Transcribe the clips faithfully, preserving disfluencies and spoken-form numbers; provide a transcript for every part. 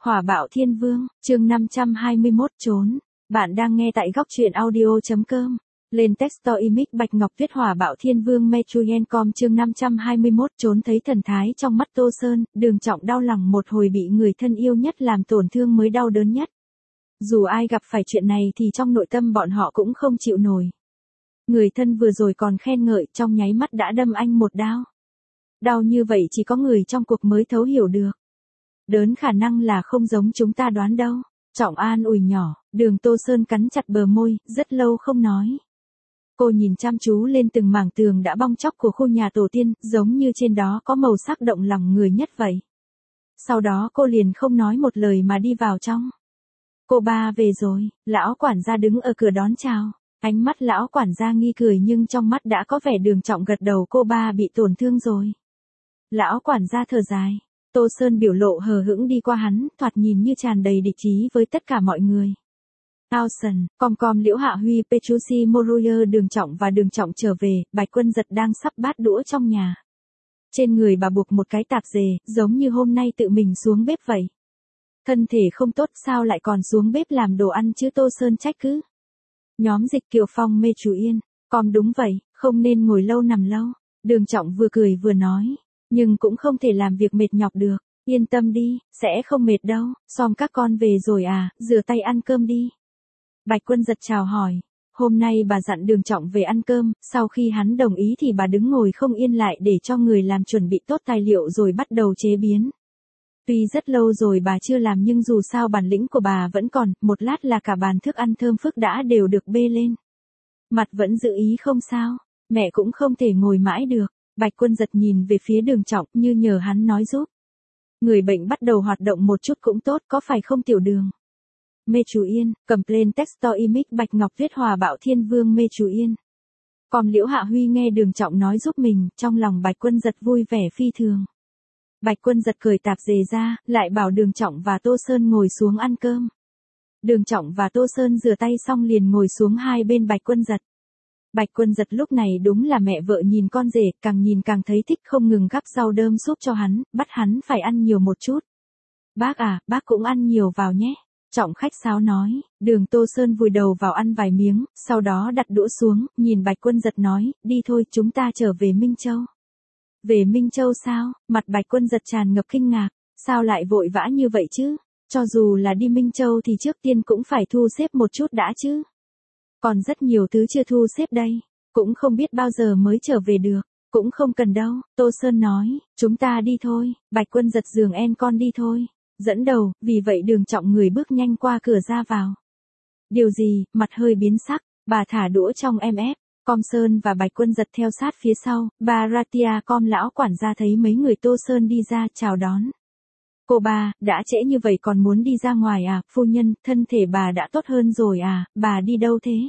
Hỏa bạo thiên vương, chương năm trăm hai mươi mốt trốn. Bạn đang nghe tại góc truyện audio.com. Lên Texto Image Bạch Ngọc Tuyết Hỏa bạo thiên vương Metruyen.com chương năm trăm hai mươi mốt trốn thấy thần thái trong mắt Tô Sơn, Đường Trọng đau lòng một hồi bị người thân yêu nhất làm tổn thương mới đau đớn nhất. Dù ai gặp phải chuyện này thì trong nội tâm bọn họ cũng không chịu nổi. Người thân vừa rồi còn khen ngợi trong nháy mắt đã đâm anh một đao. Đau như vậy chỉ có người trong cuộc mới thấu hiểu được. Đớn khả năng là không giống chúng ta đoán đâu. Trọng an ủi nhỏ, Đường Tô Sơn cắn chặt bờ môi, rất lâu không nói. Cô nhìn chăm chú lên từng mảng tường đã bong tróc của khu nhà tổ tiên, giống như trên đó có màu sắc động lòng người nhất vậy. Sau đó cô liền không nói một lời mà đi vào trong. Cô ba về rồi, lão quản gia đứng ở cửa đón chào. Ánh mắt lão quản gia nghi cười nhưng trong mắt đã có vẻ Đường Trọng gật đầu, cô ba bị tổn thương rồi. Lão quản gia thở dài. Tô Sơn biểu lộ hờ hững đi qua hắn, thoạt nhìn như tràn đầy địch ý với tất cả mọi người. Towson, Com-Com Liễu Hạ Huy, Petrucci Moruyer, Đường Trọng và Đường Trọng trở về, Bạch Quân Giật đang sắp bát đũa trong nhà. Trên người bà buộc một cái tạp dề, giống như hôm nay tự mình xuống bếp vậy. Thân thể không tốt sao lại còn xuống bếp làm đồ ăn chứ, Tô Sơn trách cứ. Nhóm Dịch Kiều Phong mê chú yên, Com đúng vậy, không nên ngồi lâu nằm lâu. Đường Trọng vừa cười vừa nói. Nhưng cũng không thể làm việc mệt nhọc được, yên tâm đi, sẽ không mệt đâu, xong các con về rồi à, rửa tay ăn cơm đi. Bạch Quân Giật chào hỏi, hôm nay bà dặn Đường Trọng về ăn cơm, sau khi hắn đồng ý thì bà đứng ngồi không yên lại để cho người làm chuẩn bị tốt tài liệu rồi bắt đầu chế biến. Tuy rất lâu rồi bà chưa làm nhưng dù sao bản lĩnh của bà vẫn còn, một lát là cả bàn thức ăn thơm phức đã đều được bê lên. Mặt vẫn giữ ý không sao, mẹ cũng không thể ngồi mãi được. Bạch Quân Giật nhìn về phía Đường Trọng như nhờ hắn nói giúp. Người bệnh bắt đầu hoạt động một chút cũng tốt, có phải không tiểu Đường? Mê chú yên, cầm lên Texto Image Bạch Ngọc Tuyết Hòa bạo thiên vương mê chú yên. Còn Liễu Hạ Huy nghe Đường Trọng nói giúp mình, trong lòng Bạch Quân Giật vui vẻ phi thường. Bạch Quân Giật cởi tạp dề ra, lại bảo Đường Trọng và Tô Sơn ngồi xuống ăn cơm. Đường Trọng và Tô Sơn rửa tay xong liền ngồi xuống hai bên Bạch Quân Giật. Bạch Quân Giật lúc này đúng là mẹ vợ nhìn con rể, càng nhìn càng thấy thích, không ngừng gắp rau đơm súp cho hắn, bắt hắn phải ăn nhiều một chút. Bác à, bác cũng ăn nhiều vào nhé. Trọng khách sáo nói. Đường Tô Sơn vùi đầu vào ăn vài miếng, sau đó đặt đũa xuống, nhìn Bạch Quân Giật nói, đi thôi chúng ta trở về Minh Châu. Về Minh Châu sao? Mặt Bạch Quân Giật tràn ngập kinh ngạc, sao lại vội vã như vậy chứ? Cho dù là đi Minh Châu thì trước tiên cũng phải thu xếp một chút đã chứ. Còn rất nhiều thứ chưa thu xếp đây, cũng không biết bao giờ mới trở về được, cũng không cần đâu, Tô Sơn nói, chúng ta đi thôi, Bạch Quân Giật giường en con đi thôi, dẫn đầu, vì vậy Đường Trọng người bước nhanh qua cửa ra vào. Điều gì, mặt hơi biến sắc, bà thả đũa trong em ép, Com Sơn và Bạch Quân Giật theo sát phía sau, bà Ratia Com lão quản gia thấy mấy người Tô Sơn đi ra chào đón. Cô ba, đã trễ như vậy còn muốn đi ra ngoài à, phu nhân, thân thể bà đã tốt hơn rồi à, bà đi đâu thế?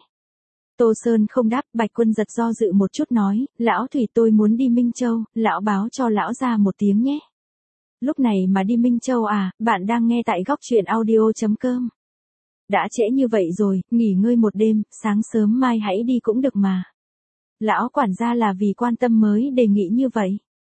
Tô Sơn không đáp, Bạch Quân Giật do dự một chút nói, lão Thủy tôi muốn đi Minh Châu, lão báo cho lão ra một tiếng nhé. Lúc này mà đi Minh Châu à, bạn đang nghe tại góc truyện audio.com. Đã trễ như vậy rồi, nghỉ ngơi một đêm, sáng sớm mai hãy đi cũng được mà. Lão quản gia là vì quan tâm mới đề nghị như vậy.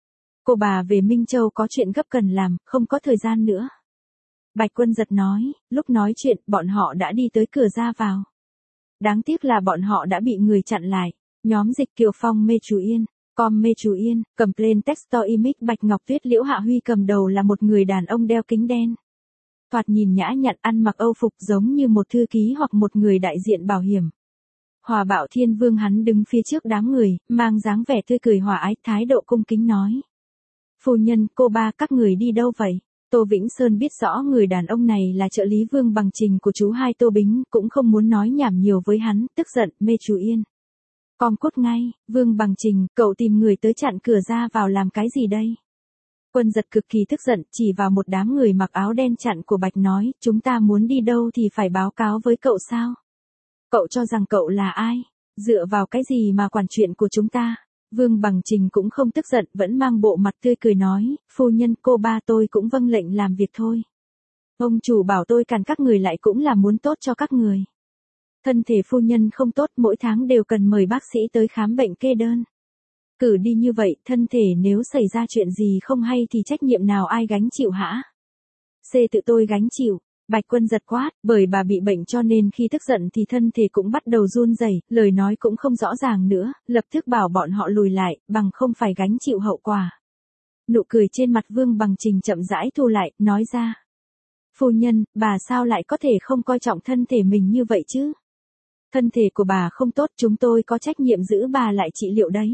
Cô bà về Minh Châu có chuyện gấp cần làm, không có thời gian nữa. Bạch Quân Giật nói, lúc nói chuyện, bọn họ đã đi tới cửa ra vào. Đáng tiếc là bọn họ đã bị người chặn lại. Nhóm Dịch Kiều Phong mê chú yên, Com mê chú yên, cầm lên Texto Image Bạch Ngọc Tuyết Liễu Hạ Huy cầm đầu là một người đàn ông đeo kính đen. Thoạt nhìn nhã nhặn, ăn mặc âu phục giống như một thư ký hoặc một người đại diện bảo hiểm. Hòa bạo thiên vương hắn đứng phía trước đám người, mang dáng vẻ tươi cười hòa ái, thái độ cung kính nói. Phu nhân, cô ba, các người đi đâu vậy? Tô Vĩnh Sơn biết rõ người đàn ông này là trợ lý Vương Bằng Trình của chú hai Tô Bính, cũng không muốn nói nhảm nhiều với hắn, tức giận, mê chú yên. Com cút ngay, Vương Bằng Trình, cậu tìm người tới chặn cửa ra vào làm cái gì đây? Quân Giật cực kỳ tức giận, chỉ vào một đám người mặc áo đen chặn của Bạch nói, chúng ta muốn đi đâu thì phải báo cáo với cậu sao? Cậu cho rằng cậu là ai? Dựa vào cái gì mà quản chuyện của chúng ta? Vương Bằng Trình cũng không tức giận, vẫn mang bộ mặt tươi cười nói, phu nhân, cô ba tôi cũng vâng lệnh làm việc thôi. Ông chủ bảo tôi cản các người lại cũng là muốn tốt cho các người. Thân thể phu nhân không tốt, mỗi tháng đều cần mời bác sĩ tới khám bệnh kê đơn. Cử đi như vậy, thân thể nếu xảy ra chuyện gì không hay thì trách nhiệm nào ai gánh chịu hả? Xê tự tôi gánh chịu. Bạch Quân giật quát, bởi bà bị bệnh cho nên khi tức giận thì thân thể cũng bắt đầu run rẩy, lời nói cũng không rõ ràng nữa, lập tức bảo bọn họ lùi lại, bằng không phải gánh chịu hậu quả. Nụ cười trên mặt Vương Bằng Trình chậm rãi thu lại, nói ra. Phu nhân, bà sao lại có thể không coi trọng thân thể mình như vậy chứ? Thân thể của bà không tốt, chúng tôi có trách nhiệm giữ bà lại trị liệu đấy.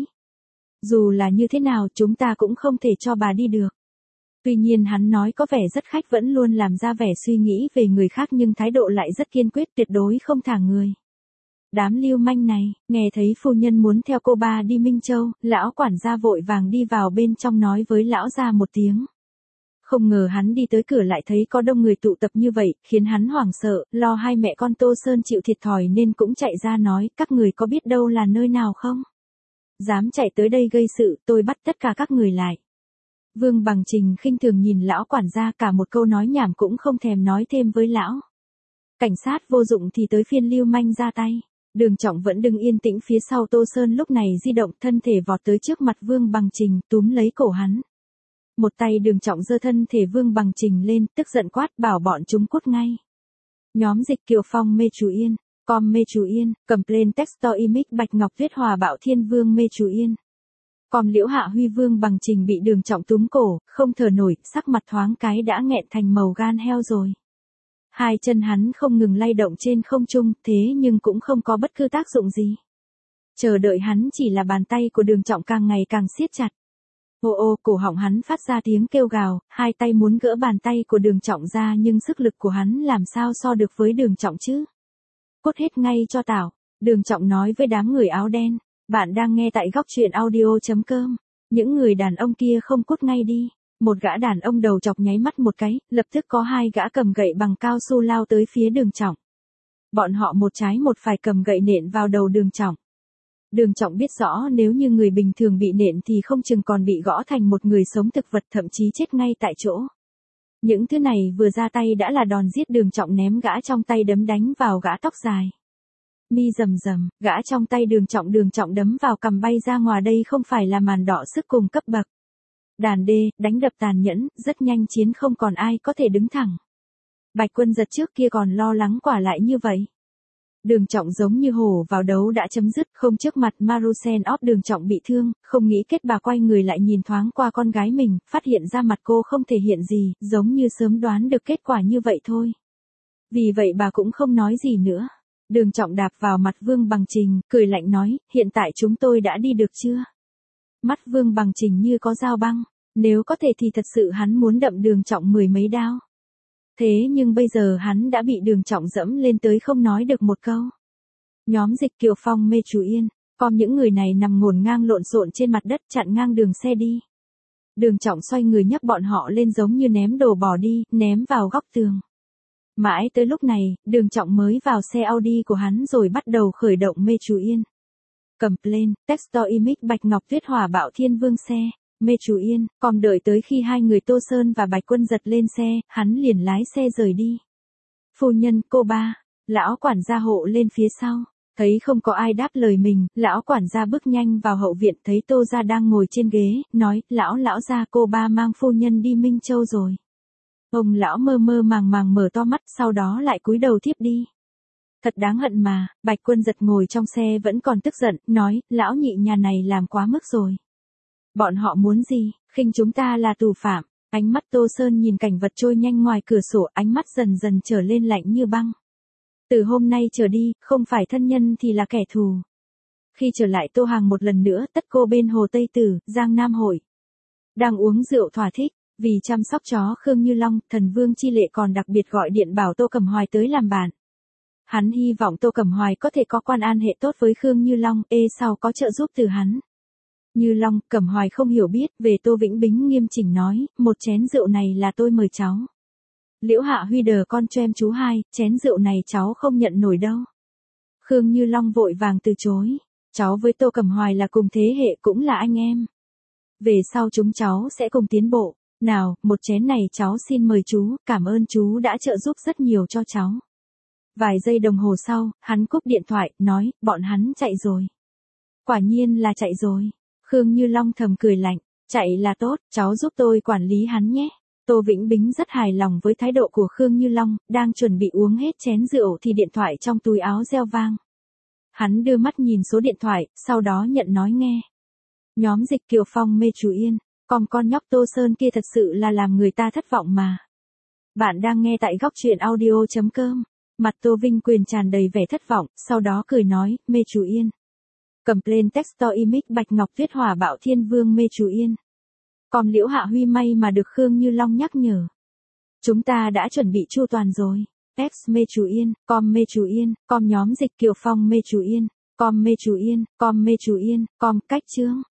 Dù là như thế nào chúng ta cũng không thể cho bà đi được. Tuy nhiên hắn nói có vẻ rất khách, vẫn luôn làm ra vẻ suy nghĩ về người khác nhưng thái độ lại rất kiên quyết, tuyệt đối không thả người. Đám lưu manh này, nghe thấy phu nhân muốn theo cô ba đi Minh Châu, lão quản gia vội vàng đi vào bên trong nói với lão gia một tiếng. Không ngờ hắn đi tới cửa lại thấy có đông người tụ tập như vậy, khiến hắn hoảng sợ, lo hai mẹ con Tô Sơn chịu thiệt thòi nên cũng chạy ra nói, các người có biết đâu là nơi nào không? Dám chạy tới đây gây sự, tôi bắt tất cả các người lại. Vương Bằng Trình khinh thường nhìn lão quản gia, cả một câu nói nhảm cũng không thèm nói thêm với lão. Cảnh sát vô dụng thì tới phiên lưu manh ra tay. Đường Trọng vẫn đứng yên tĩnh phía sau Tô Sơn, lúc này di động thân thể vọt tới trước mặt Vương Bằng Trình, túm lấy cổ hắn. Một tay Đường Trọng giơ thân thể Vương Bằng Trình lên, tức giận quát bảo bọn chúng cút ngay. Nhóm dịch Kiều Phong mê chú Yên, com mê chú Yên, Complain Textor Image Bạch Ngọc Tuyết Hòa Bảo Thiên Vương mê chú Yên. Com Liễu Hạ Huy Vương Bằng Trình bị Đường Trọng túm cổ, không thở nổi, sắc mặt thoáng cái đã nghẹn thành màu gan heo rồi. Hai chân hắn không ngừng lay động trên không trung, thế nhưng cũng không có bất cứ tác dụng gì. Chờ đợi hắn chỉ là bàn tay của Đường Trọng càng ngày càng siết chặt. Ô ô, cổ họng hắn phát ra tiếng kêu gào, hai tay muốn gỡ bàn tay của Đường Trọng ra nhưng sức lực của hắn làm sao so được với Đường Trọng chứ. Cút hết ngay cho tao, Đường Trọng nói với đám người áo đen. Bạn đang nghe tại góc truyện audio.com. Những người đàn ông kia không cút ngay đi. Một gã đàn ông đầu chọc nháy mắt một cái, lập tức có hai gã cầm gậy bằng cao su lao tới phía Đường Trọng. Bọn họ một trái một phải cầm gậy nện vào đầu Đường Trọng. Đường Trọng biết rõ nếu như người bình thường bị nện thì không chừng còn bị gõ thành một người sống thực vật, thậm chí chết ngay tại chỗ. Những thứ này vừa ra tay đã là đòn giết. Đường Trọng ném gã trong tay đấm đánh vào gã tóc dài. Mi rầm rầm, gã trong tay Đường Trọng Đường Trọng đấm vào cằm bay ra ngoài, đây không phải là màn đỏ sức cùng cấp bậc. Đàn đê, đánh đập tàn nhẫn, rất nhanh chiến không còn ai có thể đứng thẳng. Bạch Quân giật trước kia còn lo lắng quả lại như vậy. Đường Trọng giống như hổ vào đấu đã chấm dứt, không trước mặt Marusen óp Đường Trọng bị thương, không nghĩ kết bà quay người lại nhìn thoáng qua con gái mình, phát hiện ra mặt cô không thể hiện gì, giống như sớm đoán được kết quả như vậy thôi. Vì vậy bà cũng không nói gì nữa. Đường Trọng đạp vào mặt Vương Bằng Trình, cười lạnh nói, hiện tại chúng tôi đã đi được chưa? Mắt Vương Bằng Trình như có dao băng, nếu có thể thì thật sự hắn muốn đậm Đường Trọng mười mấy đao. Thế nhưng bây giờ hắn đã bị Đường Trọng dẫm lên tới không nói được một câu. Nhóm dịch Kiều Phong mê chú Yên, com những người này nằm ngổn ngang lộn xộn trên mặt đất chặn ngang đường xe đi. Đường Trọng xoay người nhấc bọn họ lên giống như ném đồ bỏ đi, ném vào góc tường. Mãi tới lúc này, Đường Trọng mới vào xe Audi của hắn rồi bắt đầu khởi động mê chú Yên. Complain, Textor Image Bạch Ngọc Tuyết Hòa Bảo Thiên Vương xe, mê chú Yên, còn đợi tới khi hai người Tô Sơn và Bạch Quân giật lên xe, hắn liền lái xe rời đi. Phu nhân, cô ba, lão quản gia hộ lên phía sau, thấy không có ai đáp lời mình, lão quản gia bước nhanh vào hậu viện, thấy Tô gia đang ngồi trên ghế, nói, lão lão gia, cô ba mang phu nhân đi Minh Châu rồi. Ông lão mơ mơ màng màng mở to mắt, sau đó lại cúi đầu thiếp đi. Thật đáng hận mà. Bạch Quân giật ngồi trong xe vẫn còn tức giận, nói, lão nhị nhà này làm quá mức rồi. Bọn họ muốn gì, khinh chúng ta là tù phạm. Ánh mắt Tô Sơn nhìn cảnh vật trôi nhanh ngoài cửa sổ, ánh mắt dần dần trở lên lạnh như băng. Từ hôm nay trở đi, không phải thân nhân thì là kẻ thù. Khi trở lại Tô Hàng một lần nữa, tất cô bên Hồ Tây Tử, Giang Nam Hội. Đang uống rượu thỏa thích. Vì chăm sóc chó Khương Như Long, thần Vương Chi Lệ còn đặc biệt gọi điện bảo Tô Cẩm Hoài tới làm bạn. Hắn hy vọng Tô Cẩm Hoài có thể có quan an hệ tốt với Khương Như Long, ê sau có trợ giúp từ hắn. Như Long, Cẩm Hoài không hiểu biết, về Tô Vĩnh Bính nghiêm chỉnh nói, một chén rượu này là tôi mời cháu. Liễu Hạ Huy đờ con cho em chú hai, chén rượu này cháu không nhận nổi đâu. Khương Như Long vội vàng từ chối, cháu với Tô Cẩm Hoài là cùng thế hệ cũng là anh em. Về sau chúng cháu sẽ cùng tiến bộ. Nào, một chén này cháu xin mời chú, cảm ơn chú đã trợ giúp rất nhiều cho cháu. Vài giây đồng hồ sau, hắn cúp điện thoại, nói, bọn hắn chạy rồi. Quả nhiên là chạy rồi. Khương Như Long thầm cười lạnh, chạy là tốt, cháu giúp tôi quản lý hắn nhé. Tô Vĩnh Bính rất hài lòng với thái độ của Khương Như Long, đang chuẩn bị uống hết chén rượu thì điện thoại trong túi áo reo vang. Hắn đưa mắt nhìn số điện thoại, sau đó nhận nói nghe. Nhóm Dịch Kiều Phong mê chú Yên, còn con nhóc Tô Sơn kia thật sự là làm người ta thất vọng mà. Bạn đang nghe tại góc truyện audio.com. Mặt Tô Vinh Quyền tràn đầy vẻ thất vọng, sau đó cười nói, mê chú Yên. Complain Textor Image Bạch Ngọc Tuyết Hỏa Bạo Thiên Vương mê chú Yên. Còn Liễu Hạ Huy may mà được Khương Như Long nhắc nhở. Chúng ta đã chuẩn bị chu toàn rồi. X mê chú Yên, com mê chú Yên, com nhóm Dịch Kiều Phong mê chú Yên, com mê chú Yên, com mê chú Yên, com cách chương.